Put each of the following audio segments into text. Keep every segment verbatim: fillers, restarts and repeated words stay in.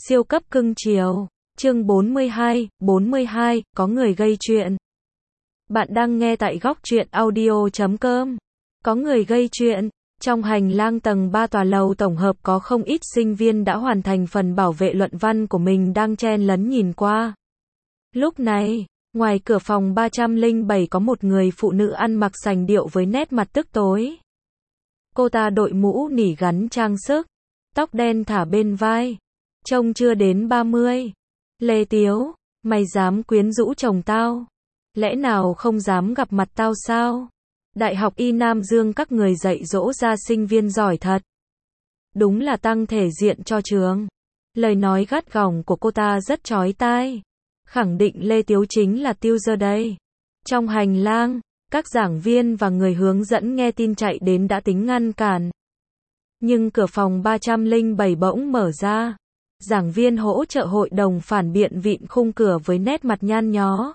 Siêu cấp cưng chiều. Chương bốn mươi hai, bốn mươi hai, có người gây chuyện. Bạn đang nghe tại góc truyện audio chấm com. Có người gây chuyện. Trong hành lang tầng ba tòa lầu tổng hợp có không ít sinh viên đã hoàn thành phần bảo vệ luận văn của mình đang chen lấn nhìn qua. Lúc này, ngoài cửa phòng ba trăm lẻ bảy có một người phụ nữ ăn mặc sành điệu với nét mặt tức tối. Cô ta đội mũ nỉ gắn trang sức, tóc đen thả bên vai, trông chưa đến ba mươi. Lê Tiếu, mày dám quyến rũ chồng tao? Lẽ nào không dám gặp mặt tao sao? Đại học Y Nam Dương các người dạy dỗ ra sinh viên giỏi thật. Đúng là tăng thể diện cho trường. Lời nói gắt gỏng của cô ta rất chói tai. Khẳng định Lê Tiếu chính là tiêu giờ đây. Trong hành lang, các giảng viên và người hướng dẫn nghe tin chạy đến đã tính ngăn cản. Nhưng cửa phòng ba trăm lẻ bảy bỗng mở ra. Giảng viên hỗ trợ hội đồng phản biện vịn khung cửa với nét mặt nhăn nhó.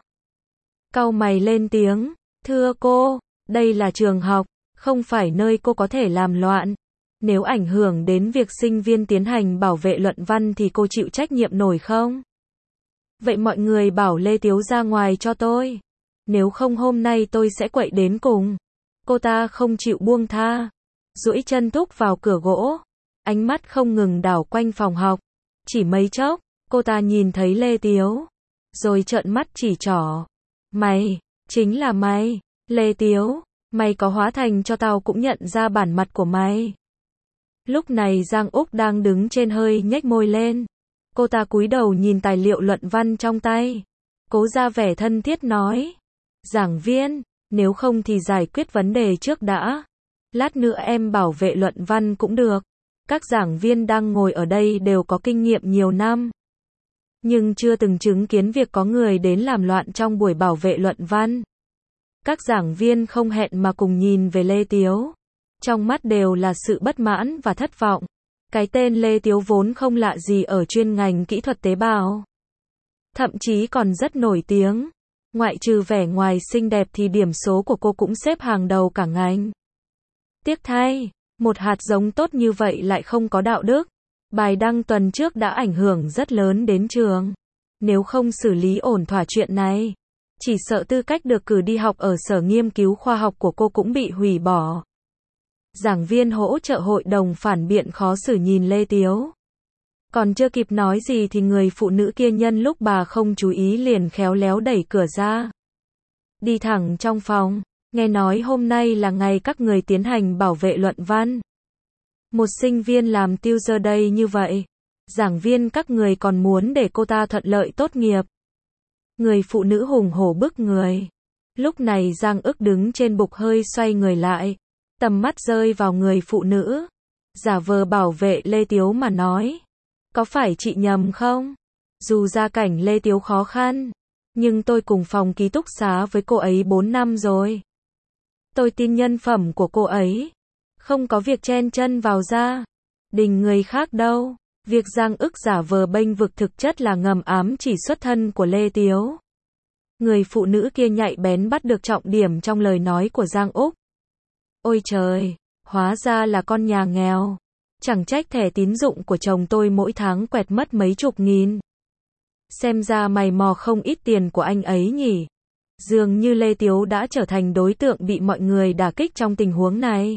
Cau mày lên tiếng, thưa cô, đây là trường học, không phải nơi cô có thể làm loạn. Nếu ảnh hưởng đến việc sinh viên tiến hành bảo vệ luận văn thì cô chịu trách nhiệm nổi không? Vậy mọi người bảo Lê Tiếu ra ngoài cho tôi. Nếu không hôm nay tôi sẽ quậy đến cùng. Cô ta không chịu buông tha. Duỗi chân thúc vào cửa gỗ. Ánh mắt không ngừng đảo quanh phòng học. Chỉ mấy chốc, cô ta nhìn thấy Lê Tiếu. Rồi trợn mắt chỉ trỏ. Mày, chính là mày. Lê Tiếu, mày có hóa thành cho tao cũng nhận ra bản mặt của mày. Lúc này Giang Úc đang đứng trên hơi nhếch môi lên. Cô ta cúi đầu nhìn tài liệu luận văn trong tay. Cố ra vẻ thân thiết nói. Giảng viên, nếu không thì giải quyết vấn đề trước đã. Lát nữa em bảo vệ luận văn cũng được. Các giảng viên đang ngồi ở đây đều có kinh nghiệm nhiều năm. Nhưng chưa từng chứng kiến việc có người đến làm loạn trong buổi bảo vệ luận văn. Các giảng viên không hẹn mà cùng nhìn về Lê Tiếu. Trong mắt đều là sự bất mãn và thất vọng. Cái tên Lê Tiếu vốn không lạ gì ở chuyên ngành kỹ thuật tế bào. Thậm chí còn rất nổi tiếng. Ngoại trừ vẻ ngoài xinh đẹp thì điểm số của cô cũng xếp hàng đầu cả ngành. Tiếc thay, một hạt giống tốt như vậy lại không có đạo đức. Bài đăng tuần trước đã ảnh hưởng rất lớn đến trường. Nếu không xử lý ổn thỏa chuyện này, chỉ sợ tư cách được cử đi học ở sở nghiên cứu khoa học của cô cũng bị hủy bỏ. Giảng viên hỗ trợ hội đồng phản biện khó xử nhìn Lê Tiếu. Còn chưa kịp nói gì thì người phụ nữ kia nhân lúc bà không chú ý liền khéo léo đẩy cửa ra. Đi thẳng trong phòng, nghe nói hôm nay là ngày các người tiến hành bảo vệ luận văn. Một sinh viên làm tiêu giờ đây như vậy. Giảng viên các người còn muốn để cô ta thuận lợi tốt nghiệp. Người phụ nữ hùng hổ bức người. Lúc này Giang Ức đứng trên bục hơi xoay người lại. Tầm mắt rơi vào người phụ nữ. Giả vờ bảo vệ Lê Tiếu mà nói. Có phải chị nhầm không? Dù gia cảnh Lê Tiếu khó khăn. Nhưng tôi cùng phòng ký túc xá với cô ấy bốn năm rồi. Tôi tin nhân phẩm của cô ấy. Không có việc chen chân vào gia đình người khác đâu. Việc Giang Ức giả vờ bênh vực thực chất là ngầm ám chỉ xuất thân của Lê Tiếu. Người phụ nữ kia nhạy bén bắt được trọng điểm trong lời nói của Giang Úc. Ôi trời, hóa ra là con nhà nghèo. Chẳng trách thẻ tín dụng của chồng tôi mỗi tháng quẹt mất mấy chục nghìn. Xem ra mày mò không ít tiền của anh ấy nhỉ. Dường như Lê Tiếu đã trở thành đối tượng bị mọi người đả kích trong tình huống này.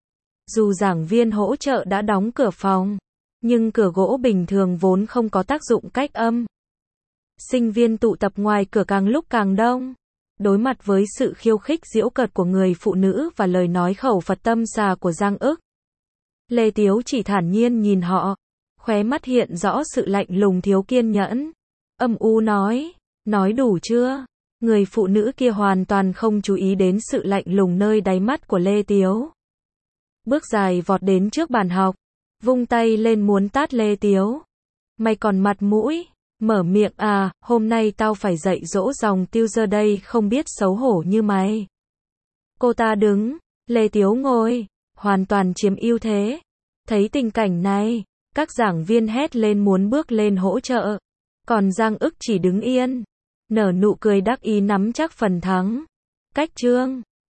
Dù giảng viên hỗ trợ đã đóng cửa phòng, nhưng cửa gỗ bình thường vốn không có tác dụng cách âm. Sinh viên tụ tập ngoài cửa càng lúc càng đông. Đối mặt với sự khiêu khích giễu cợt của người phụ nữ và lời nói khẩu Phật tâm xà của Giang Ức, Lê Tiếu chỉ thản nhiên nhìn họ, khóe mắt hiện rõ sự lạnh lùng thiếu kiên nhẫn. Âm u nói, nói đủ chưa? Người phụ nữ kia hoàn toàn không chú ý đến sự lạnh lùng nơi đáy mắt của Lê Tiếu. Bước dài vọt đến trước bàn học, vung tay lên muốn tát Lê Tiếu. Mày còn mặt mũi, mở miệng à, hôm nay tao phải dạy dỗ dòng tiêu giờ đây không biết xấu hổ như mày. Cô ta đứng, Lê Tiếu ngồi, hoàn toàn chiếm ưu thế. Thấy tình cảnh này, các giảng viên hét lên muốn bước lên hỗ trợ. Còn Giang Ức chỉ đứng yên, nở nụ cười đắc ý nắm chắc phần thắng. Cách chương